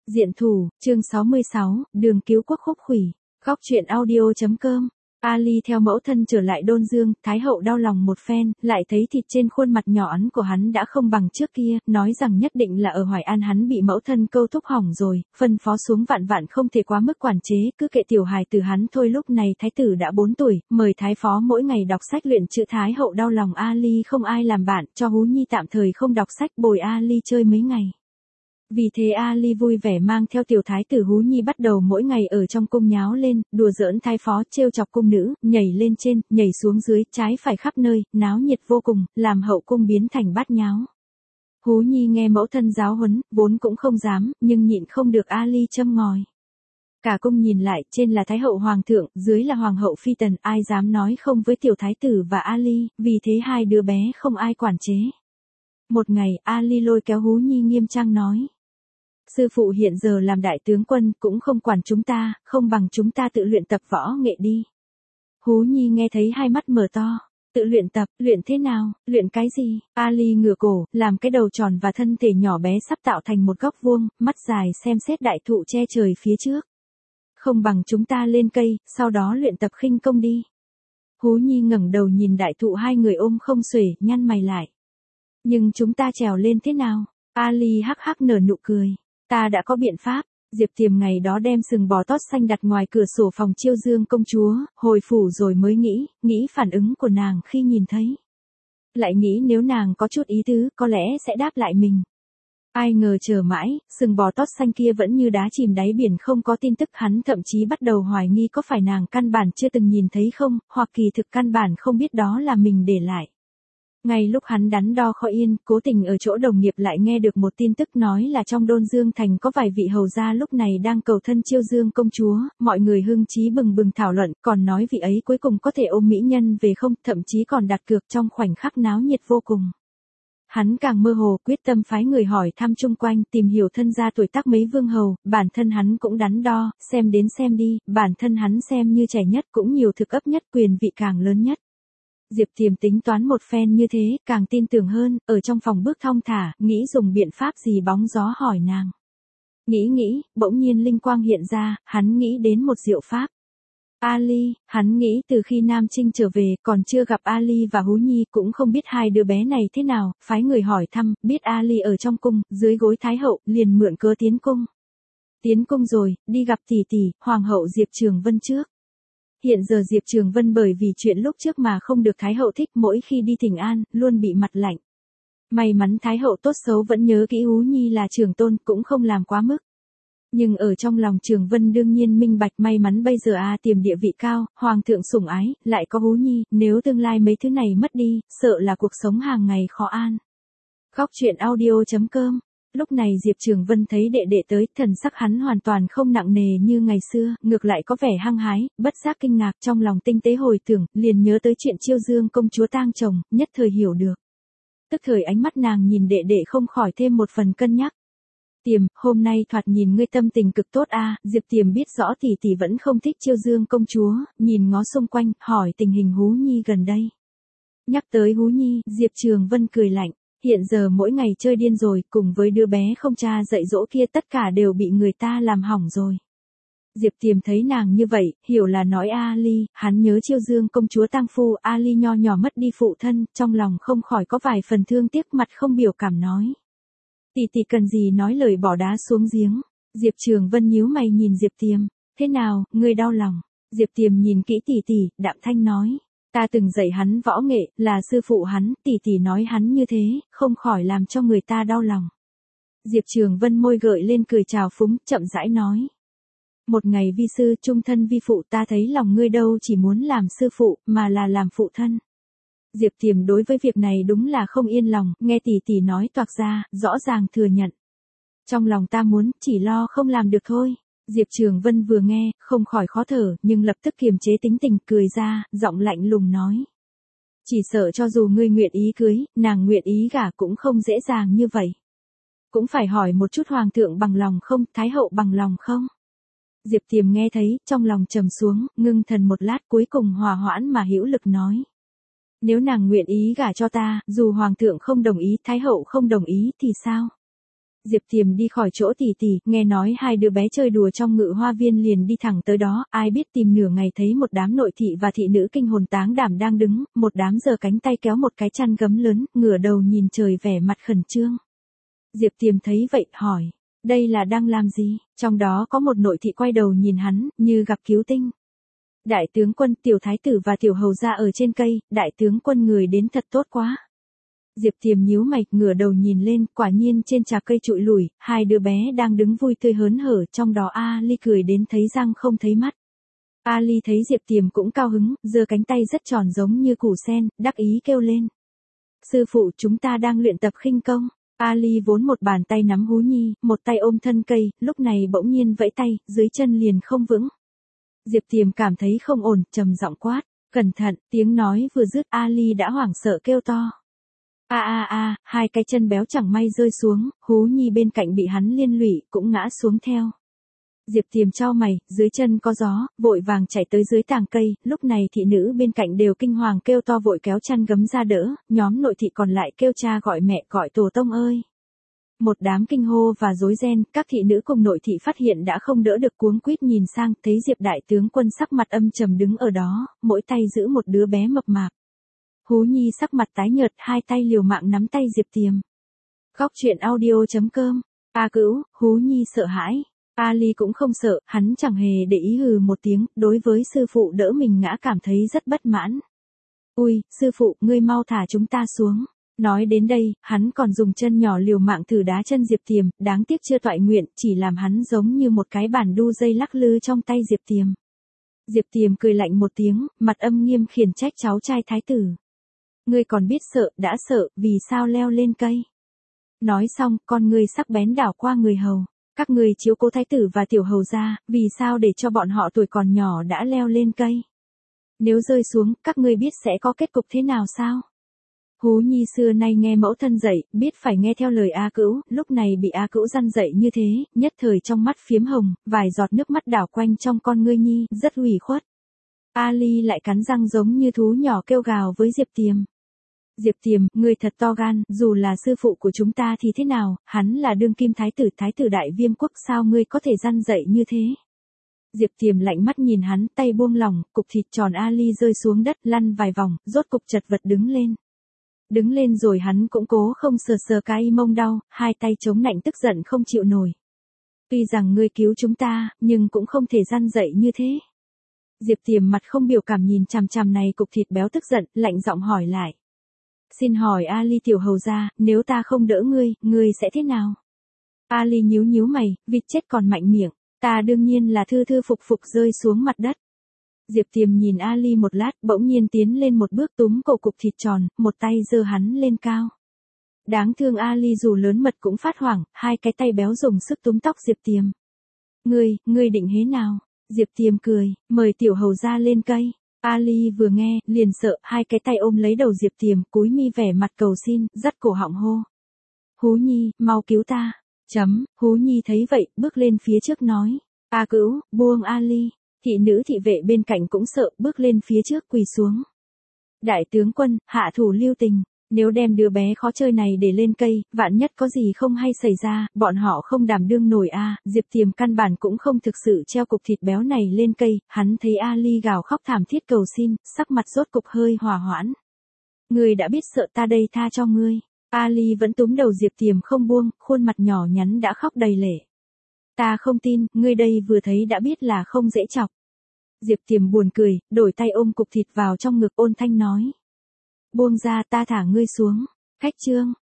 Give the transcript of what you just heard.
Diện thủ, chương 66, đường cứu quốc khúc khủy. Góc truyện audio.com. Ali theo mẫu thân trở lại Đôn Dương, Thái hậu đau lòng một phen, lại thấy thịt trên khuôn mặt nhỏ ắn của hắn đã không bằng trước kia, nói rằng nhất định là ở Hoài An hắn bị mẫu thân câu thúc hỏng rồi, phân phó xuống vạn vạn không thể quá mức quản chế, cứ kệ tiểu hài từ hắn thôi. Lúc này thái tử đã 4 tuổi, mời thái phó mỗi ngày đọc sách luyện chữ. Thái hậu đau lòng Ali không ai làm bạn, cho Hú Nhi tạm thời không đọc sách, bồi Ali chơi mấy ngày. Vì thế Ali vui vẻ mang theo tiểu thái tử Hú Nhi bắt đầu mỗi ngày ở trong cung nháo lên, đùa giỡn thái phó, trêu chọc cung nữ, nhảy lên trên, nhảy xuống dưới, trái phải khắp nơi, náo nhiệt vô cùng, làm hậu cung biến thành bát nháo. Hú Nhi nghe mẫu thân giáo huấn, vốn cũng không dám, nhưng nhịn không được Ali châm ngòi. Cả cung nhìn lại, trên là thái hậu hoàng thượng, dưới là hoàng hậu phi tần, ai dám nói không với tiểu thái tử và Ali, vì thế hai đứa bé không ai quản chế. Một ngày, Ali lôi kéo Hú Nhi nghiêm trang nói. Sư phụ hiện giờ làm đại tướng quân cũng không quản chúng ta, không bằng chúng ta tự luyện tập võ nghệ đi. Hú Nhi nghe thấy hai mắt mở to. Tự luyện tập, luyện thế nào, luyện cái gì? Ali ngửa cổ, làm cái đầu tròn và thân thể nhỏ bé sắp tạo thành một góc vuông, mắt dài xem xét đại thụ che trời phía trước. Không bằng chúng ta lên cây, sau đó luyện tập khinh công đi. Hú Nhi ngẩng đầu nhìn đại thụ, hai người ôm không xuể, nhăn mày lại. Nhưng chúng ta trèo lên thế nào? Ali hắc hắc nở nụ cười. Ta đã có biện pháp. Diệp Tiềm ngày đó đem sừng bò tót xanh đặt ngoài cửa sổ phòng Chiêu Dương công chúa, hồi phủ rồi mới nghĩ phản ứng của nàng khi nhìn thấy. Lại nghĩ nếu nàng có chút ý tứ, có lẽ sẽ đáp lại mình. Ai ngờ chờ mãi, sừng bò tót xanh kia vẫn như đá chìm đáy biển, không có tin tức. Hắn thậm chí bắt đầu hoài nghi có phải nàng căn bản chưa từng nhìn thấy không, hoặc kỳ thực căn bản không biết đó là mình để lại. Ngay lúc hắn đắn đo khó yên, cố tình ở chỗ đồng nghiệp lại nghe được một tin tức nói là trong Đôn Dương thành có vài vị hầu gia lúc này đang cầu thân Chiêu Dương công chúa, mọi người hưng chí bừng bừng thảo luận, còn nói vị ấy cuối cùng có thể ôm mỹ nhân về không, thậm chí còn đặt cược. Trong khoảnh khắc náo nhiệt vô cùng. Hắn càng mơ hồ, quyết tâm phái người hỏi thăm chung quanh, tìm hiểu thân gia tuổi tác mấy vương hầu. Bản thân hắn cũng đắn đo, xem đến xem đi, bản thân hắn xem như trẻ nhất, cũng nhiều thực ấp nhất, quyền vị càng lớn nhất. Diệp Tiềm tính toán một phen như thế, càng tin tưởng hơn, ở trong phòng bước thong thả, nghĩ dùng biện pháp gì bóng gió hỏi nàng. Nghĩ, bỗng nhiên linh quang hiện ra, hắn nghĩ đến một diệu pháp. Ali, hắn nghĩ từ khi Nam Trinh trở về, còn chưa gặp Ali và Hú Nhi, cũng không biết hai đứa bé này thế nào, phái người hỏi thăm, biết Ali ở trong cung, dưới gối Thái hậu, liền mượn cớ tiến cung. Tiến cung rồi, đi gặp tỷ tỷ, Hoàng hậu Diệp Trường Vân trước. Hiện giờ Diệp Trường Vân bởi vì chuyện lúc trước mà không được Thái hậu thích, mỗi khi đi thỉnh an, luôn bị mặt lạnh. May mắn Thái hậu tốt xấu vẫn nhớ kỹ Hú Nhi là trưởng tôn, cũng không làm quá mức. Nhưng ở trong lòng Trường Vân đương nhiên minh bạch, may mắn bây giờ Tiềm địa vị cao, hoàng thượng sủng ái, lại có Hú Nhi, nếu tương lai mấy thứ này mất đi, sợ là cuộc sống hàng ngày khó an. Góc truyện audio.com. Lúc này Diệp Trường Vân thấy đệ đệ tới, thần sắc hắn hoàn toàn không nặng nề như ngày xưa, ngược lại có vẻ hăng hái, bất giác kinh ngạc, trong lòng tinh tế hồi tưởng, liền nhớ tới chuyện Chiêu Dương công chúa tang chồng, nhất thời hiểu được. Tức thời ánh mắt nàng nhìn đệ đệ không khỏi thêm một phần cân nhắc. Tiềm, hôm nay thoạt nhìn ngươi tâm tình cực tốt Diệp Tiềm biết rõ tỷ tỷ vẫn không thích Chiêu Dương công chúa, nhìn ngó xung quanh, hỏi tình hình Hú Nhi gần đây. Nhắc tới Hú Nhi, Diệp Trường Vân cười lạnh. Hiện giờ mỗi ngày chơi điên rồi, cùng với đứa bé không cha dạy dỗ kia, tất cả đều bị người ta làm hỏng rồi. Diệp Tiềm thấy nàng như vậy, hiểu là nói Ali, hắn nhớ Chiêu Dương công chúa tang phu, Ali nho nhỏ mất đi phụ thân, trong lòng không khỏi có vài phần thương tiếc, mặt không biểu cảm nói. Tỷ tỷ cần gì nói lời bỏ đá xuống giếng. Diệp Trường Vân nhíu mày nhìn Diệp Tiềm, thế nào, ngươi đau lòng. Diệp Tiềm nhìn kỹ tỷ tỷ, đạm thanh nói. Ta từng dạy hắn võ nghệ, là sư phụ hắn, tỷ tỷ nói hắn như thế, không khỏi làm cho người ta đau lòng. Diệp Trường Vân môi gợi lên cười trào phúng, chậm rãi nói. Một ngày vi sư, chung thân vi phụ, ta thấy lòng ngươi đâu chỉ muốn làm sư phụ, mà là làm phụ thân. Diệp Tiềm đối với việc này đúng là không yên lòng, nghe tỷ tỷ nói toạc ra, rõ ràng thừa nhận. Trong lòng ta muốn, chỉ lo không làm được thôi. Diệp Trường Vân vừa nghe, không khỏi khó thở, nhưng lập tức kiềm chế tính tình, cười ra, giọng lạnh lùng nói. Chỉ sợ cho dù ngươi nguyện ý cưới, nàng nguyện ý gả cũng không dễ dàng như vậy. Cũng phải hỏi một chút hoàng thượng bằng lòng không, thái hậu bằng lòng không? Diệp Tiềm nghe thấy, trong lòng trầm xuống, ngưng thần một lát, cuối cùng hòa hoãn mà hữu lực nói. Nếu nàng nguyện ý gả cho ta, dù hoàng thượng không đồng ý, thái hậu không đồng ý thì sao? Diệp Tiềm đi khỏi chỗ tỷ tỷ, nghe nói hai đứa bé chơi đùa trong ngự hoa viên liền đi thẳng tới đó, ai biết tìm nửa ngày thấy một đám nội thị và thị nữ kinh hồn táng đảm đang đứng, một đám giơ cánh tay kéo một cái chăn gấm lớn, ngửa đầu nhìn trời vẻ mặt khẩn trương. Diệp Tiềm thấy vậy, hỏi, đây là đang làm gì? Trong đó có một nội thị quay đầu nhìn hắn, như gặp cứu tinh. Đại tướng quân, tiểu thái tử và tiểu hầu gia ở trên cây, đại tướng quân người đến thật tốt quá. Diệp Tiềm nhíu mày, ngửa đầu nhìn lên, quả nhiên trên trà cây trụi lủi, hai đứa bé đang đứng vui tươi hớn hở, trong đó Ali cười đến thấy răng không thấy mắt. Ali thấy Diệp Tiềm cũng cao hứng, giơ cánh tay rất tròn giống như củ sen, đắc ý kêu lên. Sư phụ, chúng ta đang luyện tập khinh công. Ali vốn một bàn tay nắm hú nhi, một tay ôm thân cây, lúc này bỗng nhiên vẫy tay, dưới chân liền không vững. Diệp Tiềm cảm thấy không ổn, trầm giọng quát, cẩn thận, tiếng nói vừa dứt Ali đã hoảng sợ kêu to. Hai cái chân béo chẳng may rơi xuống, hú nhi bên cạnh bị hắn liên lụy, cũng ngã xuống theo. Diệp Tiềm chau mày, dưới chân có gió, vội vàng chạy tới dưới tàng cây, lúc này thị nữ bên cạnh đều kinh hoàng kêu to vội kéo chăn gấm ra đỡ, nhóm nội thị còn lại kêu cha gọi mẹ gọi tổ tông ơi. Một đám kinh hô và rối ren, các thị nữ cùng nội thị phát hiện đã không đỡ được cuống quýt nhìn sang, thấy Diệp đại tướng quân sắc mặt âm trầm đứng ở đó, mỗi tay giữ một đứa bé mập mạp. Hú nhi sắc mặt tái nhợt, hai tay liều mạng nắm tay Diệp Tiềm. Góc truyện audio.com. A Cữu, hú nhi sợ hãi. Ali cũng không sợ, hắn chẳng hề để ý hừ một tiếng, đối với sư phụ đỡ mình ngã cảm thấy rất bất mãn. Ui, sư phụ, ngươi mau thả chúng ta xuống. Nói đến đây, hắn còn dùng chân nhỏ liều mạng thử đá chân Diệp Tiềm, đáng tiếc chưa toại nguyện, chỉ làm hắn giống như một cái bản đu dây lắc lư trong tay Diệp Tiềm. Diệp Tiềm cười lạnh một tiếng, mặt âm nghiêm khiển trách cháu trai thái tử. Ngươi còn biết sợ, đã sợ, vì sao leo lên cây? Nói xong, con ngươi sắc bén đảo qua người hầu. Các ngươi chiếu cố thái tử và tiểu hầu gia, vì sao để cho bọn họ tuổi còn nhỏ đã leo lên cây? Nếu rơi xuống, các ngươi biết sẽ có kết cục thế nào sao? Hú nhi xưa nay nghe mẫu thân dạy, biết phải nghe theo lời A Cữu, lúc này bị A Cữu răn dạy như thế, nhất thời trong mắt phiếm hồng, vài giọt nước mắt đảo quanh trong con ngươi nhi, rất ủy khuất. Ali lại cắn răng giống như thú nhỏ kêu gào với Diệp Tiềm. Diệp Tiềm, ngươi thật to gan, dù là sư phụ của chúng ta thì thế nào, hắn là đương kim thái tử đại viêm quốc, sao ngươi có thể răn dạy như thế? Diệp Tiềm lạnh mắt nhìn hắn, tay buông lỏng, cục thịt tròn Ali rơi xuống đất, lăn vài vòng, rốt cục chật vật đứng lên. Đứng lên rồi hắn cũng cố không sờ sờ cái mông đau, hai tay chống nạnh tức giận không chịu nổi. Tuy rằng ngươi cứu chúng ta, nhưng cũng không thể răn dạy như thế. Diệp Tiềm mặt không biểu cảm nhìn chằm chằm này cục thịt béo tức giận, lạnh giọng hỏi lại. Xin hỏi Ali tiểu hầu gia, nếu ta không đỡ ngươi sẽ thế nào? Ali nhíu mày, vịt chết còn mạnh miệng, ta đương nhiên là thư thư phục phục rơi xuống mặt đất. Diệp Tiềm nhìn Ali một lát, bỗng nhiên tiến lên một bước túm cổ cục thịt tròn, một tay giơ hắn lên cao. Đáng thương Ali dù lớn mật cũng phát hoảng, hai cái tay béo dùng sức túm tóc Diệp Tiềm. Ngươi định thế nào? Diệp Tiềm cười, mời tiểu hầu gia lên cây. Ali vừa nghe, liền sợ, hai cái tay ôm lấy đầu Diệp Tiềm, cúi mi vẻ mặt cầu xin, dắt cổ họng hô. Hú nhi, mau cứu ta. Hú nhi thấy vậy, bước lên phía trước nói. A Cữu, buông Ali. Thị nữ thị vệ bên cạnh cũng sợ, bước lên phía trước quỳ xuống. Đại tướng quân, hạ thủ lưu tình. Nếu đem đứa bé khó chơi này để lên cây, vạn nhất có gì không hay xảy ra, bọn họ không đảm đương nổi a. Diệp Tiềm căn bản cũng không thực sự treo cục thịt béo này lên cây, hắn thấy Ali gào khóc thảm thiết cầu xin, sắc mặt rốt cục hơi hòa hoãn. Ngươi đã biết sợ ta đây tha cho ngươi. Ali vẫn túm đầu Diệp Tiềm không buông, khuôn mặt nhỏ nhắn đã khóc đầy lệ. Ta không tin, ngươi đây vừa thấy đã biết là không dễ chọc. Diệp Tiềm buồn cười, đổi tay ôm cục thịt vào trong ngực ôn thanh nói. Buông ra ta thả ngươi xuống. Khách trương.